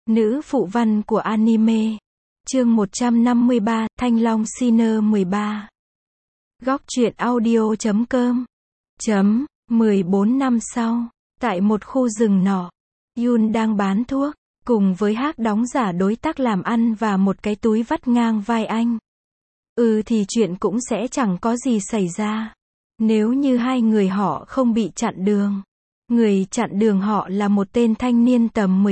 Nữ phụ văn của anime. Chương 153, Thanh Long Sinner 13. Góc truyện audio.com. 14 năm sau, tại một khu rừng nọ, Yun đang bán thuốc, cùng với Hắc đóng giả đối tác làm ăn và một cái túi vắt ngang vai anh. Thì chuyện cũng sẽ chẳng có gì xảy ra. Nếu như hai người họ không bị chặn đường. Người chặn đường họ là một tên thanh niên tầm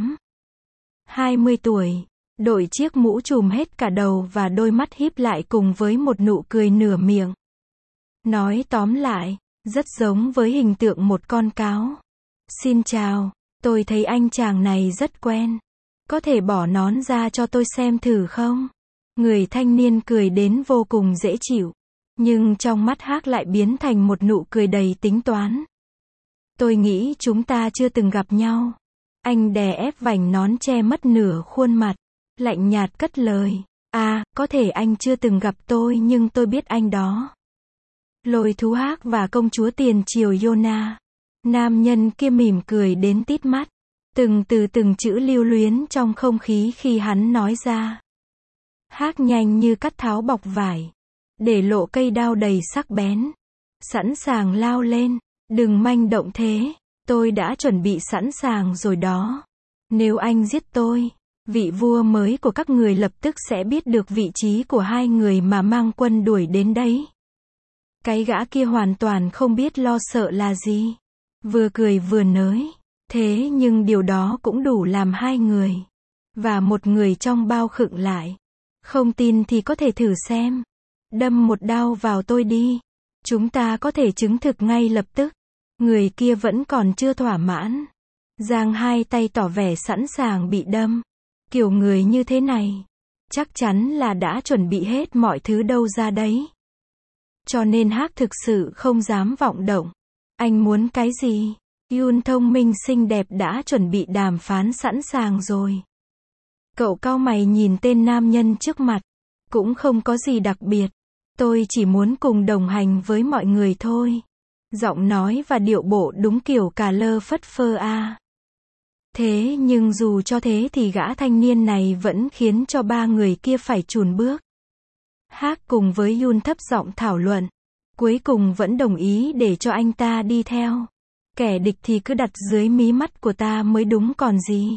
18-20 tuổi, đội chiếc mũ trùm hết cả đầu và đôi mắt híp lại cùng với một nụ cười nửa miệng. Nói tóm lại, rất giống với hình tượng một con cáo. Xin chào, tôi thấy anh chàng này rất quen. Có thể bỏ nón ra cho tôi xem thử không? Người thanh niên cười đến vô cùng dễ chịu. Nhưng trong mắt Hắc lại biến thành một nụ cười đầy tính toán. Tôi nghĩ chúng ta chưa từng gặp nhau. Anh đè ép vành nón che mất nửa khuôn mặt. Lạnh nhạt cất lời. Có thể anh chưa từng gặp tôi nhưng tôi biết anh đó. Lôi thú Hắc và công chúa tiền triều Yona. Nam nhân kia mỉm cười đến tít mắt. Từng chữ lưu luyến trong không khí khi hắn nói ra. Hắc nhanh như cắt tháo bọc vải. Để lộ cây đao đầy sắc bén. Sẵn sàng lao lên. Đừng manh động thế. Tôi đã chuẩn bị sẵn sàng rồi đó. Nếu anh giết tôi, vị vua mới của các người lập tức sẽ biết được vị trí của hai người mà mang quân đuổi đến đấy. Cái gã kia hoàn toàn không biết lo sợ là gì. Vừa cười vừa nói. Thế nhưng điều đó cũng đủ làm hai người. Và một người trong bao khựng lại. Không tin thì có thể thử xem. Đâm một đao vào tôi đi. Chúng ta có thể chứng thực ngay lập tức. Người kia vẫn còn chưa thỏa mãn. Giang hai tay tỏ vẻ sẵn sàng bị đâm. Kiểu người như thế này. Chắc chắn là đã chuẩn bị hết mọi thứ đâu ra đấy. Cho nên Hắc thực sự không dám vọng động. Anh muốn cái gì? Yun thông minh xinh đẹp đã chuẩn bị đàm phán sẵn sàng rồi. Cậu cau mày nhìn tên nam nhân trước mặt. Cũng không có gì đặc biệt. Tôi chỉ muốn cùng đồng hành với mọi người thôi. Giọng nói và điệu bộ đúng kiểu cà lơ phất phơ Thế nhưng dù cho thế thì gã thanh niên này vẫn khiến cho ba người kia phải chùn bước. Hắc cùng với Yun thấp giọng thảo luận. Cuối cùng vẫn đồng ý để cho anh ta đi theo. Kẻ địch thì cứ đặt dưới mí mắt của ta mới đúng còn gì.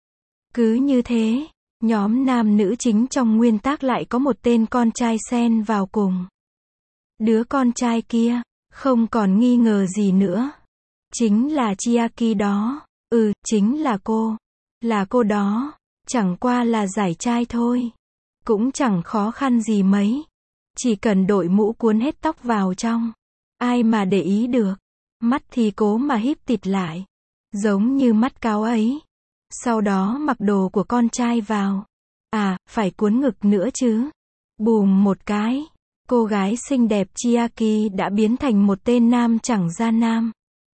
Cứ như thế, nhóm nam nữ chính trong nguyên tác lại có một tên con trai xen vào cùng. Đứa con trai kia, không còn nghi ngờ gì nữa. Chính là Chiaki đó. Chính là cô. Là cô đó. Chẳng qua là giải trai thôi. Cũng chẳng khó khăn gì mấy. Chỉ cần đội mũ cuốn hết tóc vào trong. Ai mà để ý được. Mắt thì cố mà híp tịt lại. Giống như mắt cáo ấy. Sau đó mặc đồ của con trai vào. Phải cuốn ngực nữa chứ. Bùm một cái. Cô gái xinh đẹp Chiaki đã biến thành một tên nam chẳng ra nam.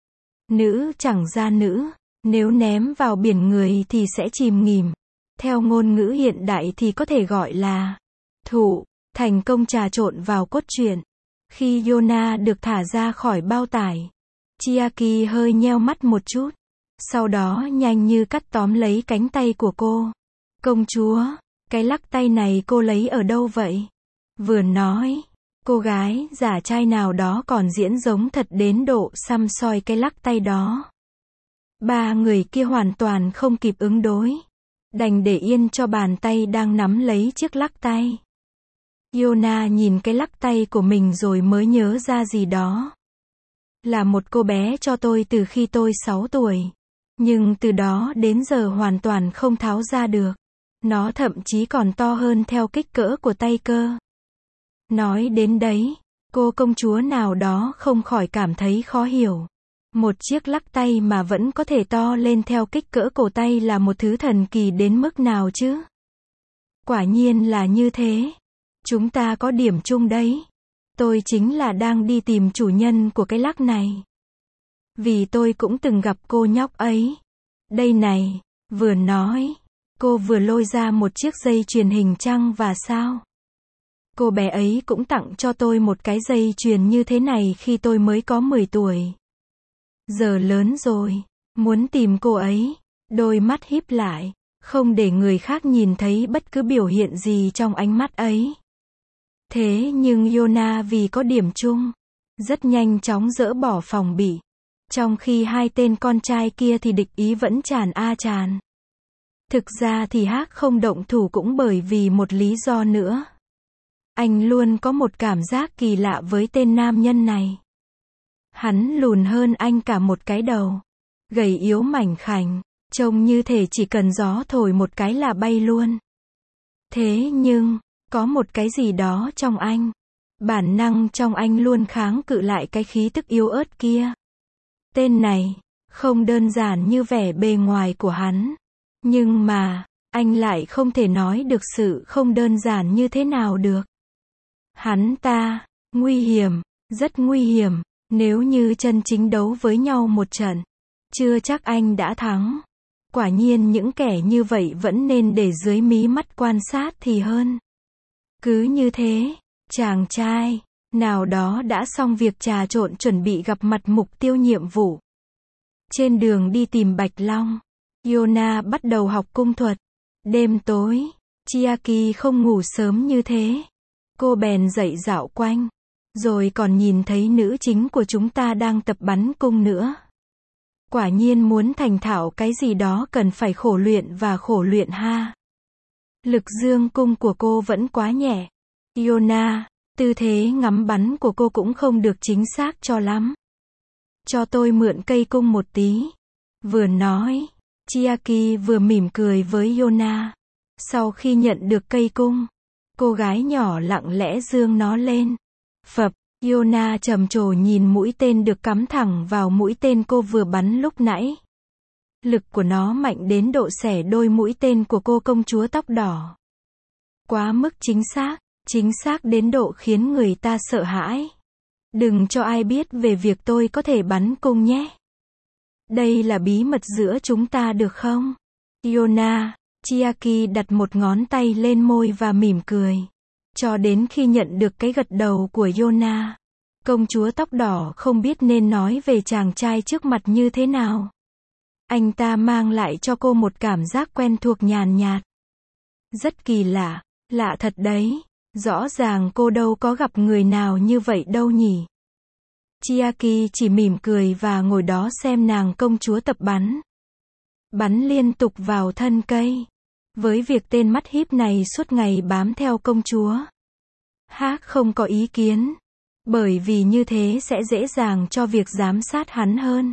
Nữ chẳng ra nữ. Nếu ném vào biển người thì sẽ chìm nghỉm. Theo ngôn ngữ hiện đại thì có thể gọi là thành công trà trộn vào cốt truyện. Khi Yona được thả ra khỏi bao tải, Chiaki hơi nheo mắt một chút. Sau đó nhanh như cắt tóm lấy cánh tay của cô. Công chúa, cái lắc tay này cô lấy ở đâu vậy? Vừa nói, cô gái giả trai nào đó còn diễn giống thật đến độ săm soi cái lắc tay đó. Ba người kia hoàn toàn không kịp ứng đối. Đành để yên cho bàn tay đang nắm lấy chiếc lắc tay. Yona nhìn cái lắc tay của mình rồi mới nhớ ra gì đó. Là một cô bé cho tôi từ khi tôi 6 tuổi. Nhưng từ đó đến giờ hoàn toàn không tháo ra được. Nó thậm chí còn to hơn theo kích cỡ của tay cơ. Nói đến đấy, cô công chúa nào đó không khỏi cảm thấy khó hiểu. Một chiếc lắc tay mà vẫn có thể to lên theo kích cỡ cổ tay là một thứ thần kỳ đến mức nào chứ? Quả nhiên là như thế. Chúng ta có điểm chung đấy. Tôi chính là đang đi tìm chủ nhân của cái lắc này. Vì tôi cũng từng gặp cô nhóc ấy. Đây này, vừa nói, cô vừa lôi ra một chiếc dây chuyền hình trăng và sao. Cô bé ấy cũng tặng cho tôi một cái dây chuyền như thế này khi tôi mới có 10 tuổi. Giờ lớn rồi, muốn tìm cô ấy. Đôi mắt híp lại. không để người khác nhìn thấy bất cứ biểu hiện gì trong ánh mắt ấy. Thế nhưng Yona vì có điểm chung, rất nhanh chóng dỡ bỏ phòng bị. Trong khi hai tên con trai kia thì địch ý vẫn tràn tràn. Thực ra thì Hắc không động thủ cũng bởi vì một lý do nữa. Anh luôn có một cảm giác kỳ lạ với tên nam nhân này. Hắn lùn hơn anh cả một cái đầu. Gầy yếu mảnh khảnh, trông như thể chỉ cần gió thổi một cái là bay luôn. Thế nhưng, có một cái gì đó trong anh. Bản năng trong anh luôn kháng cự lại cái khí tức yếu ớt kia. Tên này, không đơn giản như vẻ bề ngoài của hắn. Nhưng mà, anh lại không thể nói được sự không đơn giản như thế nào được. Hắn ta, nguy hiểm, rất nguy hiểm, nếu như chân chính đấu với nhau một trận, chưa chắc anh đã thắng. Quả nhiên những kẻ như vậy vẫn nên để dưới mí mắt quan sát thì hơn. Cứ như thế, chàng trai nào đó đã xong việc trà trộn chuẩn bị gặp mặt mục tiêu nhiệm vụ. Trên đường đi tìm Bạch Long, Yona bắt đầu học cung thuật. Đêm tối, Chiaki không ngủ sớm như thế. Cô bèn dậy dạo quanh, rồi còn nhìn thấy nữ chính của chúng ta đang tập bắn cung nữa. Quả nhiên muốn thành thạo cái gì đó cần phải khổ luyện và khổ luyện ha. Lực dương cung của cô vẫn quá nhẹ. Yona, tư thế ngắm bắn của cô cũng không được chính xác cho lắm. Cho tôi mượn cây cung một tí. Vừa nói, Chiaki vừa mỉm cười với Yona. Sau khi nhận được cây cung, cô gái nhỏ lặng lẽ giương nó lên. Phập, Yona trầm trồ nhìn mũi tên được cắm thẳng vào mũi tên cô vừa bắn lúc nãy. Lực của nó mạnh đến độ xẻ đôi mũi tên của cô công chúa tóc đỏ. Quá mức chính xác đến độ khiến người ta sợ hãi. Đừng cho ai biết về việc tôi có thể bắn cung nhé. Đây là bí mật giữa chúng ta được không? Yona, Chiaki đặt một ngón tay lên môi và mỉm cười. Cho đến khi nhận được cái gật đầu của Yona, công chúa tóc đỏ không biết nên nói về chàng trai trước mặt như thế nào. Anh ta mang lại cho cô một cảm giác quen thuộc nhàn nhạt. Rất kỳ lạ, lạ thật đấy. Rõ ràng cô đâu có gặp người nào như vậy đâu nhỉ. Chiaki chỉ mỉm cười và ngồi đó xem nàng công chúa tập bắn. Bắn liên tục vào thân cây. Với việc tên mắt híp này suốt ngày bám theo công chúa, Hắc không có ý kiến. Bởi vì như thế sẽ dễ dàng cho việc giám sát hắn hơn.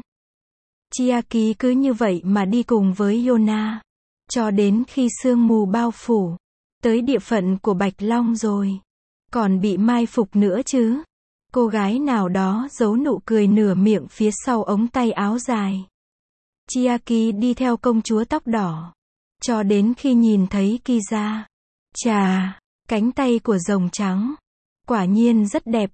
Chiaki cứ như vậy mà đi cùng với Yona. Cho đến khi sương mù bao phủ. Tới địa phận của Bạch Long rồi. Còn bị mai phục nữa chứ. Cô gái nào đó giấu nụ cười nửa miệng phía sau ống tay áo dài. Chiaki đi theo công chúa tóc đỏ. Cho đến khi nhìn thấy Kiza. Chà, cánh tay của rồng trắng. Quả nhiên rất đẹp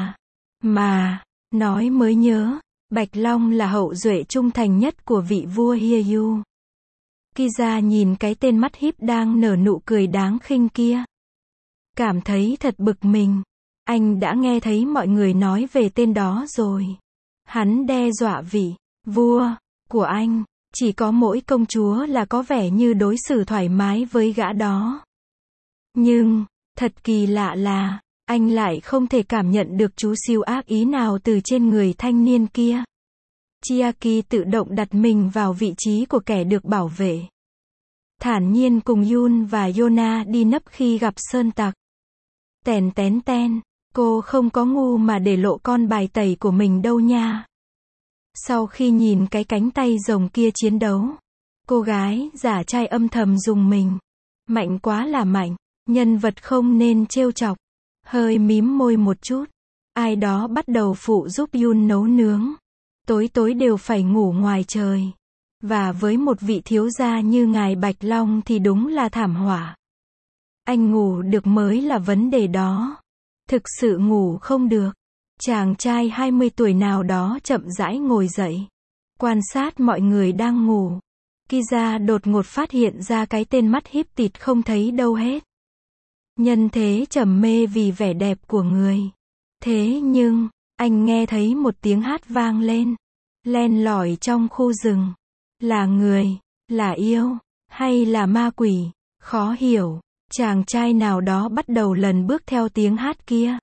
mà, nói mới nhớ, Bạch Long là hậu duệ trung thành nhất của vị vua Hyeyu. Kiza nhìn cái tên mắt híp đang nở nụ cười đáng khinh kia. Cảm thấy thật bực mình. Anh đã nghe thấy mọi người nói về tên đó rồi. Hắn đe dọa vị vua của anh. Chỉ có mỗi công chúa là có vẻ như đối xử thoải mái với gã đó. Nhưng, thật kỳ lạ là, anh lại không thể cảm nhận được chút siêu ác ý nào từ trên người thanh niên kia. Chiaki tự động đặt mình vào vị trí của kẻ được bảo vệ. Thản nhiên cùng Yun và Yona đi nấp khi gặp sơn tặc. Tèn tén ten, cô không có ngu mà để lộ con bài tẩy của mình đâu nha. Sau khi nhìn cái cánh tay rồng kia chiến đấu, cô gái giả trai âm thầm rùng mình. Mạnh quá là mạnh, nhân vật không nên trêu chọc. Hơi mím môi một chút. Ai đó bắt đầu phụ giúp Yun nấu nướng. Tối tối đều phải ngủ ngoài trời. Và với một vị thiếu gia như ngài Bạch Long thì đúng là thảm họa. Anh ngủ được mới là vấn đề đó. Thực sự ngủ không được. Chàng trai 20 tuổi nào đó chậm rãi ngồi dậy. Quan sát mọi người đang ngủ. Kiza đột ngột phát hiện ra cái tên mắt híp tịt không thấy đâu hết. Nhân thế trầm mê vì vẻ đẹp của người. Thế nhưng, anh nghe thấy một tiếng hát vang lên. Len lỏi trong khu rừng. Là người, là yêu, Hay là ma quỷ? Khó hiểu. Chàng trai nào đó bắt đầu lần bước theo tiếng hát kia.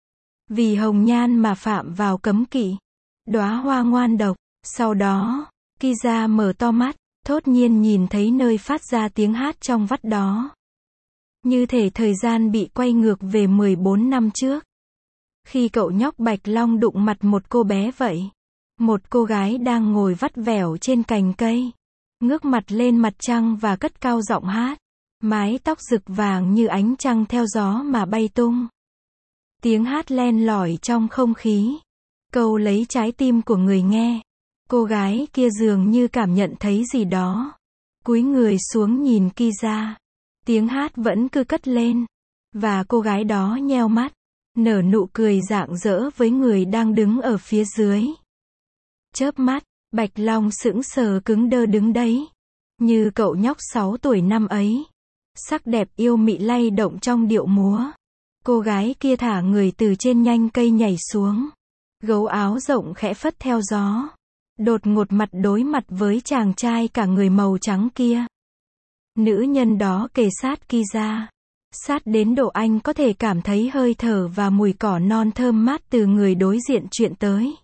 Vì hồng nhan mà phạm vào cấm kỵ. Đóa hoa ngoan độc. Sau đó, Kiza mở to mắt, thốt nhiên nhìn thấy nơi phát ra tiếng hát trong vắt đó. Như thể thời gian bị quay ngược về 14 năm trước. Khi cậu nhóc Bạch Long đụng mặt một cô bé vậy. Một cô gái đang ngồi vắt vẻo trên cành cây. Ngước mặt lên mặt trăng và cất cao giọng hát. Mái tóc rực vàng như ánh trăng theo gió mà bay tung. Tiếng hát len lỏi trong không khí. Câu lấy trái tim của người nghe. Cô gái kia dường như cảm nhận thấy gì đó. Cúi người xuống nhìn Kiza. Tiếng hát vẫn cứ cất lên. Và cô gái đó nheo mắt. Nở nụ cười rạng rỡ với người đang đứng ở phía dưới. Chớp mắt, Bạch Long sững sờ cứng đơ đứng đấy. Như cậu nhóc 6 tuổi năm ấy. Sắc đẹp yêu mị lay động trong điệu múa. Cô gái kia thả người từ trên nhánh cây nhảy xuống. Gấu áo rộng khẽ phất theo gió. Đột ngột mặt đối mặt với chàng trai cả người màu trắng kia. Nữ nhân đó kề sát Kiza. Sát đến độ anh có thể cảm thấy hơi thở và mùi cỏ non thơm mát từ người đối diện chuyện tới.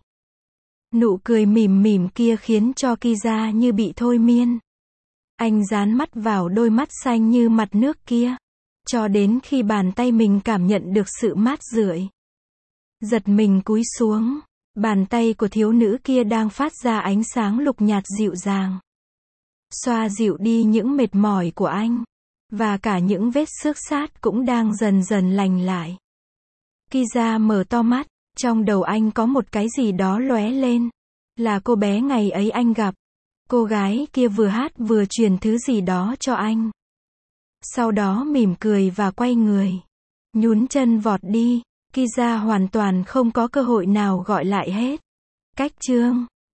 Nụ cười mỉm mỉm kia khiến cho Kiza như bị thôi miên. Anh dán mắt vào đôi mắt xanh như mặt nước kia. Cho đến khi bàn tay mình cảm nhận được sự mát rượi. Giật mình cúi xuống. Bàn tay của thiếu nữ kia đang phát ra ánh sáng lục nhạt dịu dàng. Xoa dịu đi những mệt mỏi của anh. Và cả những vết xước sát cũng đang dần dần lành lại. Kiza mở to mắt. Trong đầu anh có một cái gì đó lóe lên. Là cô bé ngày ấy anh gặp. Cô gái kia vừa hát vừa truyền thứ gì đó cho anh. Sau đó mỉm cười và quay người. Nhún chân vọt đi. Kiza hoàn toàn không có cơ hội nào gọi lại hết. Cách chương